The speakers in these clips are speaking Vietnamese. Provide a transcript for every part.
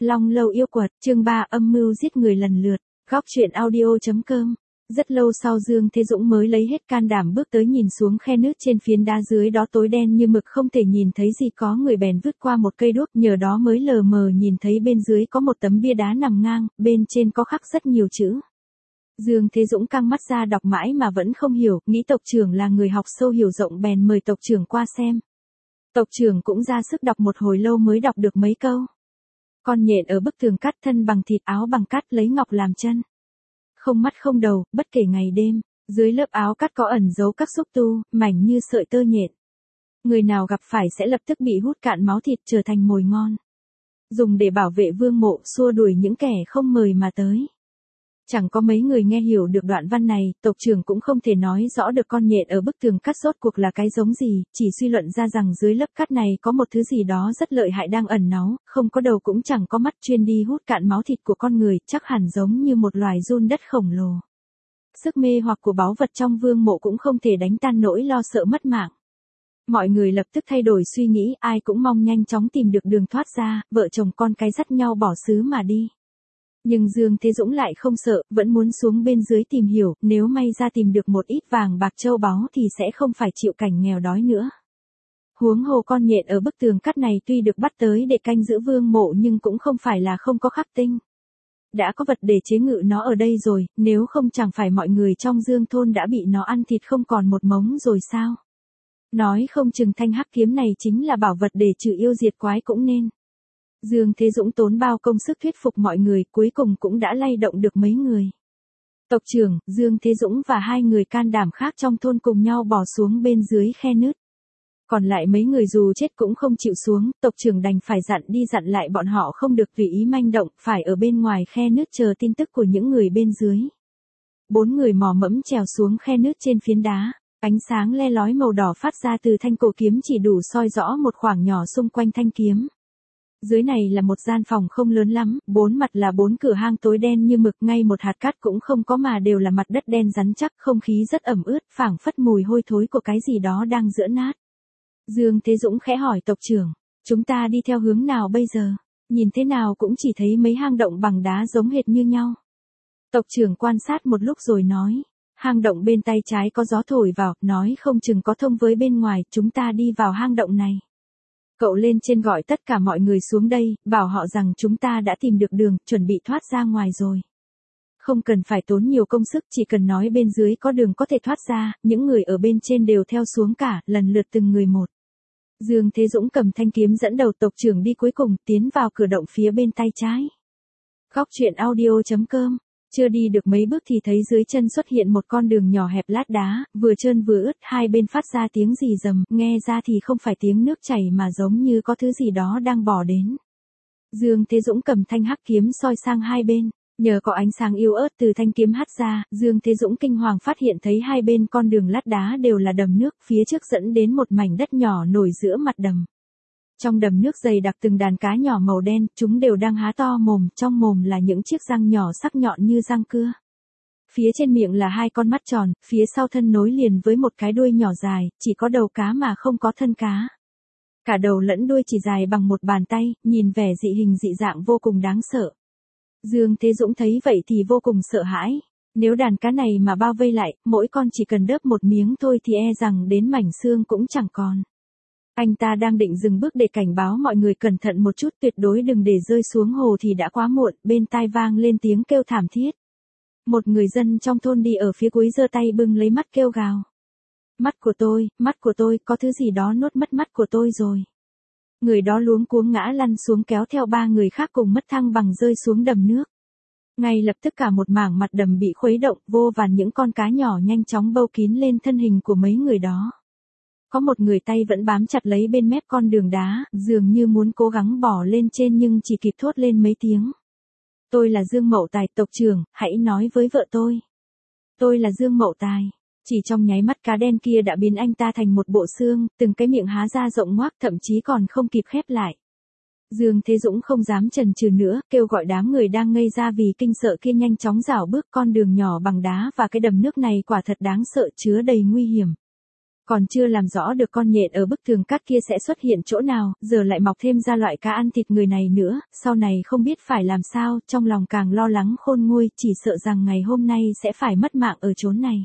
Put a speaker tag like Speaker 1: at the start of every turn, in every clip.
Speaker 1: Long Lâu Yêu Quật, chương 3 âm mưu giết người lần lượt, góc truyện audio.com. Rất lâu sau Dương Thế Dũng mới lấy hết can đảm bước tới nhìn xuống khe nước trên phiến đá dưới đó tối đen như mực không thể nhìn thấy gì, có người bèn vứt qua một cây đuốc, nhờ đó mới lờ mờ nhìn thấy bên dưới có một tấm bia đá nằm ngang, bên trên có khắc rất nhiều chữ. Dương Thế Dũng căng mắt ra đọc mãi mà vẫn không hiểu, nghĩ tộc trưởng là người học sâu hiểu rộng bèn mời tộc trưởng qua xem. Tộc trưởng cũng ra sức đọc một hồi lâu mới đọc được mấy câu. Con nhện ở bức tường cắt, thân bằng thịt, áo bằng cát, lấy ngọc làm chân. Không mắt không đầu, bất kể ngày đêm, dưới lớp áo cát có ẩn giấu các xúc tu, mảnh như sợi tơ nhện. Người nào gặp phải sẽ lập tức bị hút cạn máu thịt trở thành mồi ngon. Dùng để bảo vệ vương mộ, xua đuổi những kẻ không mời mà tới. Chẳng có mấy người nghe hiểu được đoạn văn này, tộc trưởng cũng không thể nói rõ được con nhện ở bức tường cắt rốt cuộc là cái giống gì, chỉ suy luận ra rằng dưới lớp cát này có một thứ gì đó rất lợi hại đang ẩn náu, không có đầu cũng chẳng có mắt, chuyên đi hút cạn máu thịt của con người, chắc hẳn giống như một loài giun đất khổng lồ. Sức mê hoặc của báu vật trong vương mộ cũng không thể đánh tan nỗi lo sợ mất mạng. Mọi người lập tức thay đổi suy nghĩ, ai cũng mong nhanh chóng tìm được đường thoát ra, vợ chồng con cái dắt nhau bỏ xứ mà đi. Nhưng Dương Thế Dũng lại không sợ, vẫn muốn xuống bên dưới tìm hiểu, nếu may ra tìm được một ít vàng bạc châu báu thì sẽ không phải chịu cảnh nghèo đói nữa. Huống hồ con nhện ở bức tường cắt này tuy được bắt tới để canh giữ vương mộ nhưng cũng không phải là không có khắc tinh. Đã có vật để chế ngự nó ở đây rồi, nếu không chẳng phải mọi người trong Dương thôn đã bị nó ăn thịt không còn một mống rồi sao? Nói không chừng thanh hắc kiếm này chính là bảo vật để trừ yêu diệt quái cũng nên. Dương Thế Dũng tốn bao công sức thuyết phục mọi người, cuối cùng cũng đã lay động được mấy người. Tộc trưởng, Dương Thế Dũng và hai người can đảm khác trong thôn cùng nhau bỏ xuống bên dưới khe nứt. Còn lại mấy người dù chết cũng không chịu xuống, tộc trưởng đành phải dặn đi dặn lại bọn họ không được tùy ý manh động, phải ở bên ngoài khe nứt chờ tin tức của những người bên dưới. 4 người mò mẫm trèo xuống khe nứt trên phiến đá. Ánh sáng le lói màu đỏ phát ra từ thanh cổ kiếm chỉ đủ soi rõ một khoảng nhỏ xung quanh thanh kiếm. Dưới này là một gian phòng không lớn lắm, 4 mặt là 4 cửa hang tối đen như mực, ngay một hạt cát cũng không có mà đều là mặt đất đen rắn chắc, không khí rất ẩm ướt, phảng phất mùi hôi thối của cái gì đó đang giữa nát. Dương Thế Dũng khẽ hỏi tộc trưởng, chúng ta đi theo hướng nào bây giờ? Nhìn thế nào cũng chỉ thấy mấy hang động bằng đá giống hệt như nhau. Tộc trưởng quan sát một lúc rồi nói, hang động bên tay trái có gió thổi vào, nói không chừng có thông với bên ngoài, chúng ta đi vào hang động này. Cậu lên trên gọi tất cả mọi người xuống đây, bảo họ rằng chúng ta đã tìm được đường, chuẩn bị thoát ra ngoài rồi. Không cần phải tốn nhiều công sức, chỉ cần nói bên dưới có đường có thể thoát ra, những người ở bên trên đều theo xuống cả, lần lượt từng người một. Dương Thế Dũng cầm thanh kiếm dẫn đầu tộc trưởng đi cuối cùng, tiến vào cửa động phía bên tay trái. Góc truyện audio.com. Chưa đi được mấy bước thì thấy dưới chân xuất hiện một con đường nhỏ hẹp lát đá, vừa trơn vừa ướt, hai bên phát ra tiếng rì rầm, nghe ra thì không phải tiếng nước chảy mà giống như có thứ gì đó đang bò đến. Dương Thế Dũng cầm thanh hắc kiếm soi sang hai bên, nhờ có ánh sáng yếu ớt từ thanh kiếm hắt ra, Dương Thế Dũng kinh hoàng phát hiện thấy hai bên con đường lát đá đều là đầm nước, phía trước dẫn đến một mảnh đất nhỏ nổi giữa mặt đầm. Trong đầm nước dày đặc từng đàn cá nhỏ màu đen, chúng đều đang há to mồm, trong mồm là những chiếc răng nhỏ sắc nhọn như răng cưa. Phía trên miệng là hai con mắt tròn, phía sau thân nối liền với một cái đuôi nhỏ dài, chỉ có đầu cá mà không có thân cá. Cả đầu lẫn đuôi chỉ dài bằng một bàn tay, nhìn vẻ dị hình dị dạng vô cùng đáng sợ. Dương Thế Dũng thấy vậy thì vô cùng sợ hãi. Nếu đàn cá này mà bao vây lại, mỗi con chỉ cần đớp một miếng thôi thì e rằng đến mảnh xương cũng chẳng còn. Anh ta đang định dừng bước để cảnh báo mọi người cẩn thận một chút, tuyệt đối đừng để rơi xuống hồ thì đã quá muộn, bên tai vang lên tiếng kêu thảm thiết. Một người dân trong thôn đi ở phía cuối giơ tay bưng lấy mắt kêu gào. Mắt của tôi, có thứ gì đó nuốt mất mắt của tôi rồi. Người đó luống cuống ngã lăn xuống kéo theo 3 người khác cùng mất thăng bằng rơi xuống đầm nước. Ngay lập tức cả một mảng mặt đầm bị khuấy động, vô vàn những con cá nhỏ nhanh chóng bâu kín lên thân hình của mấy người đó. Có một người tay vẫn bám chặt lấy bên mép con đường đá, dường như muốn cố gắng bỏ lên trên nhưng chỉ kịp thốt lên mấy tiếng. Tôi là Dương Mậu Tài, tộc trưởng, hãy nói với vợ tôi. Tôi là Dương Mậu Tài. Chỉ trong nháy mắt cá đen kia đã biến anh ta thành một bộ xương, từng cái miệng há ra rộng ngoác thậm chí còn không kịp khép lại. Dương Thế Dũng không dám chần chừ nữa, kêu gọi đám người đang ngây ra vì kinh sợ kia nhanh chóng rảo bước con đường nhỏ bằng đá và cái đầm nước này quả thật đáng sợ chứa đầy nguy hiểm. Còn chưa làm rõ được con nhện ở bức tường cát kia sẽ xuất hiện chỗ nào, giờ lại mọc thêm ra loại cá ăn thịt người này nữa, sau này không biết phải làm sao, trong lòng càng lo lắng khôn nguôi, chỉ sợ rằng ngày hôm nay sẽ phải mất mạng ở chốn này.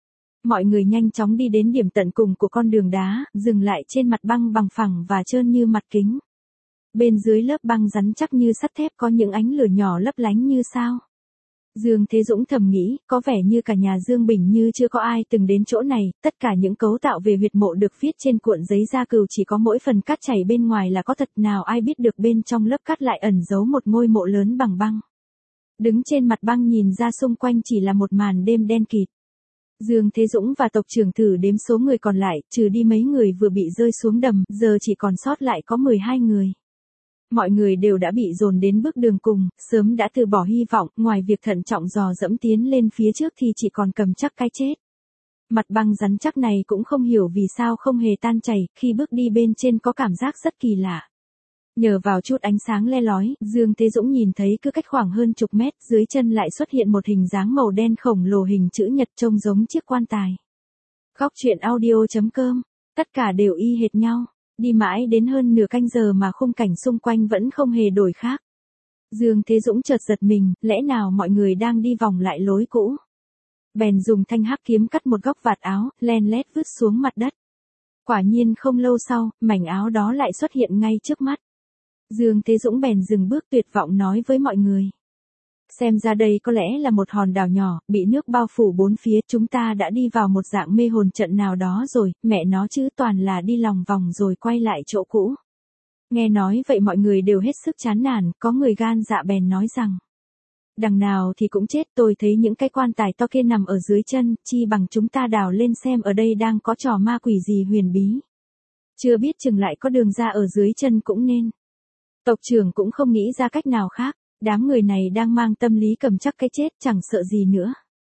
Speaker 1: Mọi người nhanh chóng đi đến điểm tận cùng của con đường đá, dừng lại trên mặt băng bằng phẳng và trơn như mặt kính. Bên dưới lớp băng rắn chắc như sắt thép có những ánh lửa nhỏ lấp lánh như sao. Dương Thế Dũng thầm nghĩ, có vẻ như cả nhà Dương Bình như chưa có ai từng đến chỗ này, tất cả những cấu tạo về huyệt mộ được viết trên cuộn giấy da cừu chỉ có mỗi phần cát chảy bên ngoài là có thật, nào ai biết được bên trong lớp cát lại ẩn giấu một ngôi mộ lớn bằng băng. Đứng trên mặt băng nhìn ra xung quanh chỉ là một màn đêm đen kịt. Dương Thế Dũng và tộc trưởng thử đếm số người còn lại, trừ đi mấy người vừa bị rơi xuống đầm, giờ chỉ còn sót lại có 12 người. Mọi người đều đã bị dồn đến bước đường cùng, sớm đã từ bỏ hy vọng, ngoài việc thận trọng dò dẫm tiến lên phía trước thì chỉ còn cầm chắc cái chết. Mặt băng rắn chắc này cũng không hiểu vì sao không hề tan chảy, khi bước đi bên trên có cảm giác rất kỳ lạ. Nhờ vào chút ánh sáng le lói, Dương Thế Dũng nhìn thấy cứ cách khoảng hơn chục mét, dưới chân lại xuất hiện một hình dáng màu đen khổng lồ hình chữ nhật trông giống chiếc quan tài. Góc truyện audio.com, tất cả đều y hệt nhau. Đi mãi đến hơn nửa canh giờ mà khung cảnh xung quanh vẫn không hề đổi khác. Dương Thế Dũng chợt giật mình, lẽ nào mọi người đang đi vòng lại lối cũ. Bèn dùng thanh hắc kiếm cắt một góc vạt áo, len lét vứt xuống mặt đất. Quả nhiên không lâu sau, mảnh áo đó lại xuất hiện ngay trước mắt. Dương Thế Dũng bèn dừng bước tuyệt vọng nói với mọi người. Xem ra đây có lẽ là một hòn đảo nhỏ, bị nước bao phủ bốn phía, chúng ta đã đi vào một dạng mê hồn trận nào đó rồi, mẹ nó chứ toàn là đi lòng vòng rồi quay lại chỗ cũ. Nghe nói vậy mọi người đều hết sức chán nản, có người gan dạ bèn nói rằng. Đằng nào thì cũng chết, tôi thấy những cái quan tài to kia nằm ở dưới chân, chi bằng chúng ta đào lên xem ở đây đang có trò ma quỷ gì huyền bí. Chưa biết chừng lại có đường ra ở dưới chân cũng nên. Tộc trưởng cũng không nghĩ ra cách nào khác. Đám người này đang mang tâm lý cầm chắc cái chết, chẳng sợ gì nữa.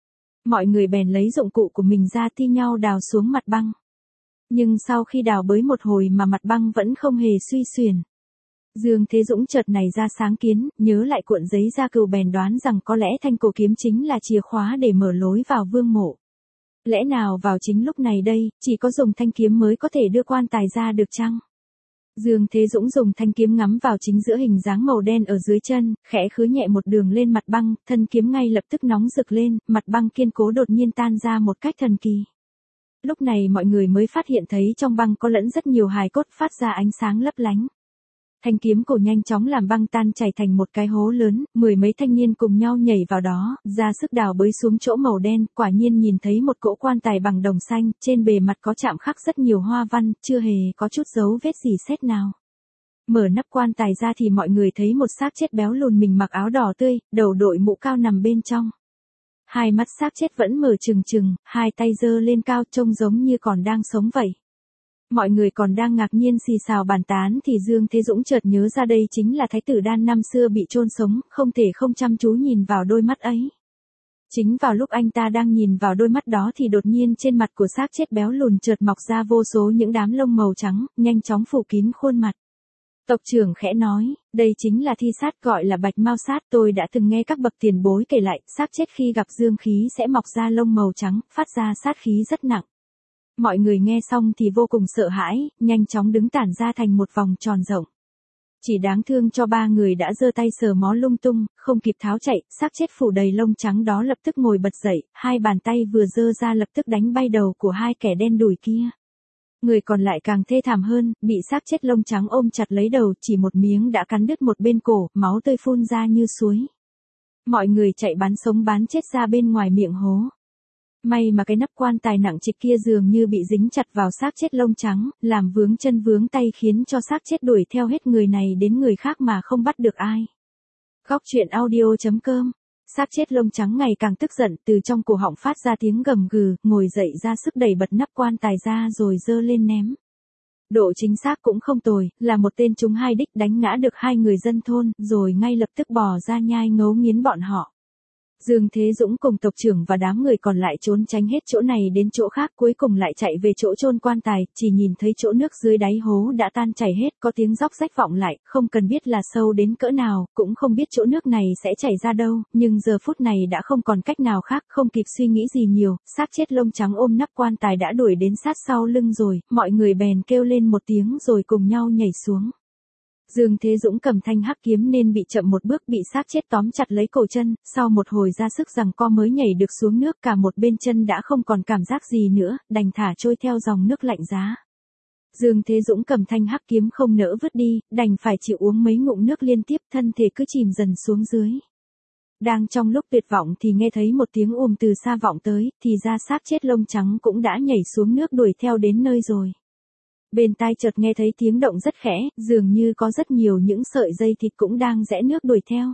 Speaker 1: Mọi người bèn lấy dụng cụ của mình ra thi nhau đào xuống mặt băng. Nhưng sau khi đào bới một hồi mà mặt băng vẫn không hề suy xuyển. Dương Thế Dũng chợt này ra sáng kiến, nhớ lại cuộn giấy da cừu bèn đoán rằng có lẽ thanh cổ kiếm chính là chìa khóa để mở lối vào vương mộ. Lẽ nào vào chính lúc này đây, chỉ có dùng thanh kiếm mới có thể đưa quan tài ra được chăng? Dương Thế Dũng dùng thanh kiếm ngắm vào chính giữa hình dáng màu đen ở dưới chân, khẽ khứa nhẹ một đường lên mặt băng, thân kiếm ngay lập tức nóng rực lên, mặt băng kiên cố đột nhiên tan ra một cách thần kỳ. Lúc này mọi người mới phát hiện thấy trong băng có lẫn rất nhiều hài cốt phát ra ánh sáng lấp lánh. Thanh kiếm cổ nhanh chóng làm băng tan chảy thành một cái hố lớn, mười mấy thanh niên cùng nhau nhảy vào đó, ra sức đào bới xuống chỗ màu đen, quả nhiên nhìn thấy một cỗ quan tài bằng đồng xanh, trên bề mặt có chạm khắc rất nhiều hoa văn, chưa hề có chút dấu vết gì xét nào. Mở nắp quan tài ra thì mọi người thấy một xác chết béo lùn mình mặc áo đỏ tươi, đầu đội mũ cao nằm bên trong. Hai mắt xác chết vẫn mở trừng trừng, hai tay giơ lên cao trông giống như còn đang sống vậy. Mọi người còn đang ngạc nhiên xì xào bàn tán thì Dương Thế Dũng chợt nhớ ra đây chính là Thái tử Đan năm xưa bị chôn sống, không thể không chăm chú nhìn vào đôi mắt ấy. Chính vào lúc anh ta đang nhìn vào đôi mắt đó thì đột nhiên trên mặt của xác chết béo lùn chợt mọc ra vô số những đám lông màu trắng, nhanh chóng phủ kín khuôn mặt. Tộc trưởng khẽ nói, đây chính là thi sát gọi là bạch mao sát, tôi đã từng nghe các bậc tiền bối kể lại, xác chết khi gặp dương khí sẽ mọc ra lông màu trắng, phát ra sát khí rất nặng. Mọi người nghe xong thì vô cùng sợ hãi, nhanh chóng đứng tản ra thành một vòng tròn rộng. Chỉ đáng thương cho ba người đã giơ tay sờ mó lung tung, không kịp tháo chạy, xác chết phủ đầy lông trắng đó lập tức ngồi bật dậy, hai bàn tay vừa giơ ra lập tức đánh bay đầu của hai kẻ đen đủi kia. Người còn lại càng thê thảm hơn, bị xác chết lông trắng ôm chặt lấy đầu, chỉ một miếng đã cắn đứt một bên cổ, máu tươi phun ra như suối. Mọi người chạy bắn sống bán chết ra bên ngoài miệng hố. May mà cái nắp quan tài nặng trịch kia dường như bị dính chặt vào xác chết lông trắng, làm vướng chân vướng tay khiến cho xác chết đuổi theo hết người này đến người khác mà không bắt được ai. Góc truyện audio.com. Xác chết lông trắng ngày càng tức giận, từ trong cổ họng phát ra tiếng gầm gừ, ngồi dậy ra sức đẩy bật nắp quan tài ra rồi giơ lên ném. Độ chính xác cũng không tồi, là một tên trúng hai đích đánh ngã được hai người dân thôn, rồi ngay lập tức bò ra nhai ngấu nghiến bọn họ. Dương Thế Dũng cùng tộc trưởng và đám người còn lại trốn tránh hết chỗ này đến chỗ khác, cuối cùng lại chạy về chỗ chôn quan tài, chỉ nhìn thấy chỗ nước dưới đáy hố đã tan chảy hết, có tiếng róc rách vọng lại, không cần biết là sâu đến cỡ nào, cũng không biết chỗ nước này sẽ chảy ra đâu, nhưng giờ phút này đã không còn cách nào khác, không kịp suy nghĩ gì nhiều, xác chết lông trắng ôm nắp quan tài đã đuổi đến sát sau lưng rồi, mọi người bèn kêu lên một tiếng rồi cùng nhau nhảy xuống. Dương Thế Dũng cầm thanh hắc kiếm nên bị chậm một bước, bị xác chết tóm chặt lấy cổ chân, sau một hồi ra sức giằng co mới nhảy được xuống nước, cả một bên chân đã không còn cảm giác gì nữa, đành thả trôi theo dòng nước lạnh giá. Dương Thế Dũng cầm thanh hắc kiếm không nỡ vứt đi, đành phải chịu uống mấy ngụm nước liên tiếp, thân thể cứ chìm dần xuống dưới. Đang trong lúc tuyệt vọng thì nghe thấy một tiếng từ xa vọng tới, thì ra xác chết lông trắng cũng đã nhảy xuống nước đuổi theo đến nơi rồi. Bên tai chợt nghe thấy tiếng động rất khẽ, dường như có rất nhiều những sợi dây thịt cũng đang rẽ nước đuổi theo.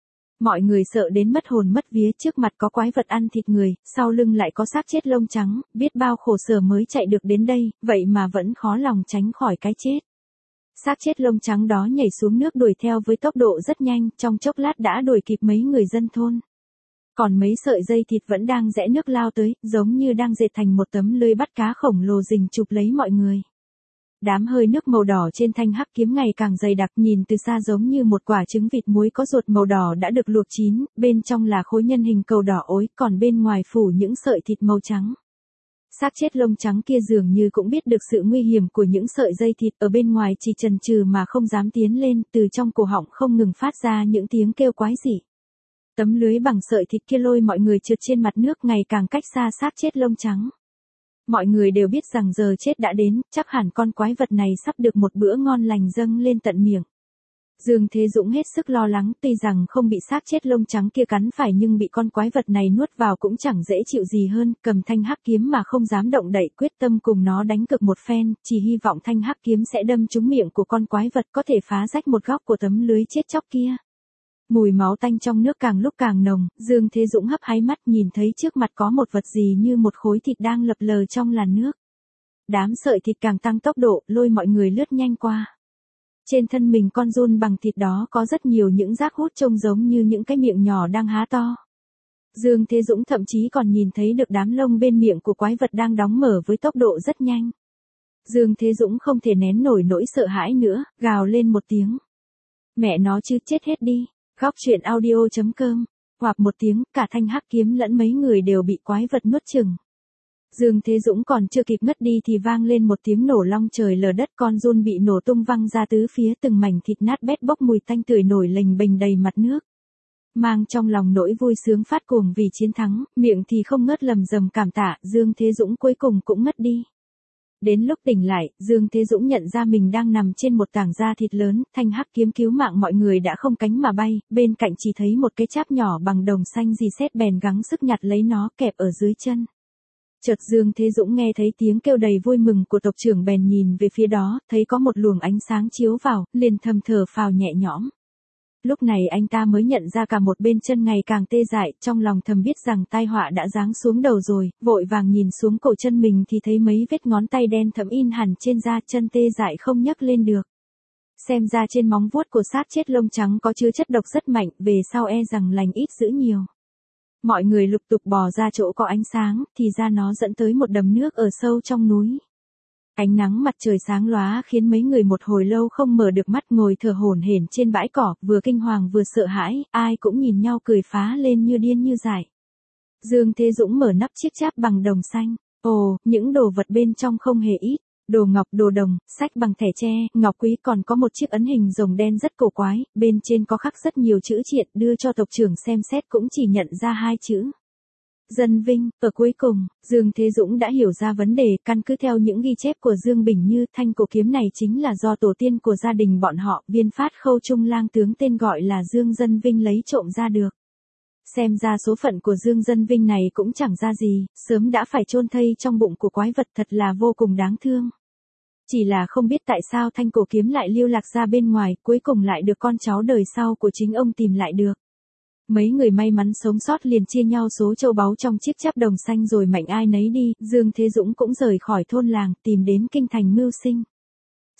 Speaker 1: Mọi người sợ đến mất hồn mất vía, trước mặt có quái vật ăn thịt người, sau lưng lại có xác chết lông trắng, biết bao khổ sở mới chạy được đến đây, vậy mà vẫn khó lòng tránh khỏi cái chết. Xác chết lông trắng đó nhảy xuống nước đuổi theo với tốc độ rất nhanh, trong chốc lát đã đuổi kịp mấy người dân thôn. Còn mấy sợi dây thịt vẫn đang rẽ nước lao tới, giống như đang dệt thành một tấm lưới bắt cá khổng lồ rình chụp lấy mọi người. Đám hơi nước màu đỏ trên thanh hắc kiếm ngày càng dày đặc, nhìn từ xa giống như một quả trứng vịt muối có ruột màu đỏ đã được luộc chín, bên trong là khối nhân hình cầu đỏ ối, còn bên ngoài phủ những sợi thịt màu trắng. Xác chết lông trắng kia dường như cũng biết được sự nguy hiểm của những sợi dây thịt, ở bên ngoài chỉ chần chừ mà không dám tiến lên, từ trong cổ họng không ngừng phát ra những tiếng kêu quái dị. Tấm lưới bằng sợi thịt kia lôi mọi người trượt trên mặt nước, ngày càng cách xa xác chết lông trắng. Mọi người đều biết rằng giờ chết đã đến, chắc hẳn con quái vật này sắp được một bữa ngon lành dâng lên tận miệng. Dương Thế Dũng hết sức lo lắng, tuy rằng không bị xác chết lông trắng kia cắn phải nhưng bị con quái vật này nuốt vào cũng chẳng dễ chịu gì hơn, cầm thanh hắc kiếm mà không dám động đậy, quyết tâm cùng nó đánh cực một phen, chỉ hy vọng thanh hắc kiếm sẽ đâm trúng miệng của con quái vật, có thể phá rách một góc của tấm lưới chết chóc kia. Mùi máu tanh trong nước càng lúc càng nồng, Dương Thế Dũng hấp háy mắt nhìn thấy trước mặt có một vật gì như một khối thịt đang lập lờ trong làn nước. Đám sợi thịt càng tăng tốc độ, lôi mọi người lướt nhanh qua. Trên thân mình con giun bằng thịt đó có rất nhiều những rác hút trông giống như những cái miệng nhỏ đang há to. Dương Thế Dũng thậm chí còn nhìn thấy được đám lông bên miệng của quái vật đang đóng mở với tốc độ rất nhanh. Dương Thế Dũng không thể nén nổi nỗi sợ hãi nữa, gào lên một tiếng. Mẹ nó chứ, chết hết đi. Góc truyện audio.com, hoặc một tiếng, cả thanh hắc kiếm lẫn mấy người đều bị quái vật nuốt chửng. Dương Thế Dũng còn chưa kịp ngất đi thì vang lên một tiếng nổ long trời lở đất, con giun bị nổ tung văng ra tứ phía, từng mảnh thịt nát bét bốc mùi tanh tưởi nổi lềnh bềnh đầy mặt nước. Mang trong lòng nỗi vui sướng phát cuồng vì chiến thắng, miệng thì không ngớt lầm rầm cảm tạ, Dương Thế Dũng cuối cùng cũng ngất đi. Đến lúc tỉnh lại, Dương Thế Dũng nhận ra mình đang nằm trên một tảng da thịt lớn, thanh hắc kiếm cứu mạng mọi người đã không cánh mà bay, bên cạnh chỉ thấy một cái cháp nhỏ bằng đồng xanh rì sét, bèn gắng sức nhặt lấy nó kẹp ở dưới chân. Chợt Dương Thế Dũng nghe thấy tiếng kêu đầy vui mừng của tộc trưởng, bèn nhìn về phía đó, thấy có một luồng ánh sáng chiếu vào, liền thầm thở phào nhẹ nhõm. Lúc này anh ta mới nhận ra cả một bên chân ngày càng tê dại, trong lòng thầm biết rằng tai họa đã giáng xuống đầu rồi, vội vàng nhìn xuống cổ chân mình thì thấy mấy vết ngón tay đen thẫm in hẳn trên da, chân tê dại không nhấc lên được. Xem ra trên móng vuốt của xác chết lông trắng có chứa chất độc rất mạnh, về sau e rằng lành ít dữ nhiều. Mọi người lục tục bò ra chỗ có ánh sáng, thì ra nó dẫn tới một đầm nước ở sâu trong núi. Ánh nắng mặt trời sáng lóa khiến mấy người một hồi lâu không mở được mắt, ngồi thở hổn hển trên bãi cỏ, vừa kinh hoàng vừa sợ hãi, ai cũng nhìn nhau cười phá lên như điên như dại. Dương Thế Dũng mở nắp chiếc cháp bằng đồng xanh. Ồ, những đồ vật bên trong không hề ít. Đồ ngọc, đồ đồng, sách bằng thẻ tre, ngọc quý, còn có một chiếc ấn hình rồng đen rất cổ quái, bên trên có khắc rất nhiều chữ triện, đưa cho tộc trưởng xem xét cũng chỉ nhận ra 2 chữ. Dân vinh. Ở cuối cùng, Dương Thế Dũng đã hiểu ra vấn đề, căn cứ theo những ghi chép của Dương Bình Như, thanh cổ kiếm này chính là do tổ tiên của gia đình bọn họ, Viên Phát Khâu Trung lang tướng tên gọi là Dương Dân Vinh lấy trộm ra được. Xem ra số phận của Dương Dân Vinh này cũng chẳng ra gì, sớm đã phải chôn thây trong bụng của quái vật, thật là vô cùng đáng thương. Chỉ là không biết tại sao thanh cổ kiếm lại lưu lạc ra bên ngoài, cuối cùng lại được con cháu đời sau của chính ông tìm lại được. Mấy người may mắn sống sót liền chia nhau số châu báu trong chiếc cháp đồng xanh rồi mạnh ai nấy đi, Dương Thế Dũng cũng rời khỏi thôn làng, tìm đến kinh thành mưu sinh.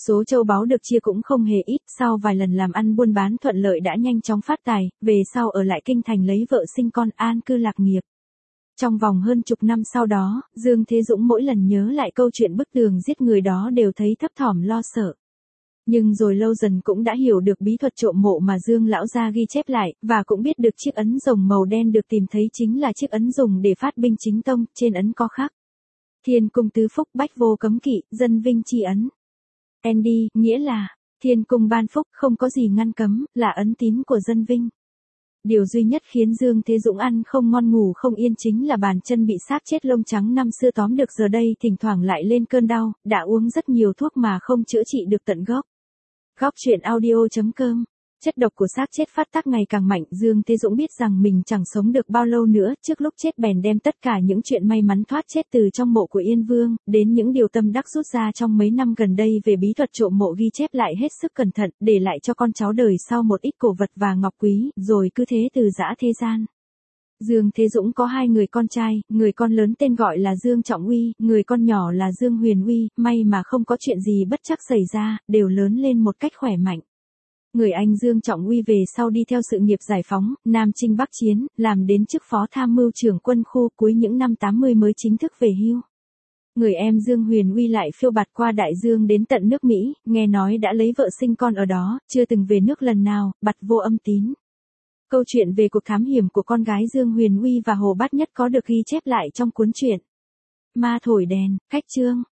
Speaker 1: Số châu báu được chia cũng không hề ít, sau vài lần làm ăn buôn bán thuận lợi đã nhanh chóng phát tài, về sau ở lại kinh thành lấy vợ sinh con an cư lạc nghiệp. Trong vòng hơn chục năm sau đó, Dương Thế Dũng mỗi lần nhớ lại câu chuyện bức tường giết người đó đều thấy thấp thỏm lo sợ. Nhưng rồi lâu dần cũng đã hiểu được bí thuật trộm mộ mà Dương lão gia ghi chép lại, và cũng biết được chiếc ấn rồng màu đen được tìm thấy chính là chiếc ấn dùng để phát binh chính tông, trên ấn có khắc: Thiên cung tứ phúc bách vô cấm kỵ, dân vinh chi ấn. ND, nghĩa là, thiên cung ban phúc, không có gì ngăn cấm, là ấn tín của dân vinh. Điều duy nhất khiến Dương Thế Dũng ăn không ngon ngủ không yên chính là bàn chân bị xác chết lông trắng năm xưa tóm được giờ đây thỉnh thoảng lại lên cơn đau, đã uống rất nhiều thuốc mà không chữa trị được tận gốc. Góc truyện audio.com. Chất độc của xác chết phát tác ngày càng mạnh, Dương Thế Dũng biết rằng mình chẳng sống được bao lâu nữa, trước lúc chết bèn đem tất cả những chuyện may mắn thoát chết từ trong mộ của Yên Vương, đến những điều tâm đắc rút ra trong mấy năm gần đây về bí thuật trộm mộ ghi chép lại hết sức cẩn thận, để lại cho con cháu đời sau một ít cổ vật và ngọc quý, rồi cứ thế từ giã thế gian. Dương Thế Dũng có 2 người con trai, người con lớn tên gọi là Dương Trọng Uy, người con nhỏ là Dương Huyền Uy, may mà không có chuyện gì bất trắc xảy ra, đều lớn lên một cách khỏe mạnh. Người anh Dương Trọng Uy về sau đi theo sự nghiệp giải phóng, Nam Chinh Bắc Chiến, làm đến chức phó tham mưu trưởng quân khu, cuối những năm 80 mới chính thức về hưu. Người em Dương Huyền Uy lại phiêu bạt qua đại dương đến tận nước Mỹ, nghe nói đã lấy vợ sinh con ở đó, chưa từng về nước lần nào, bặt vô âm tín. Câu chuyện về cuộc thám hiểm của con gái Dương Huyền Uy và Hồ Bát Nhất có được ghi chép lại trong cuốn truyện Ma Thổi Đèn, Khách Chương.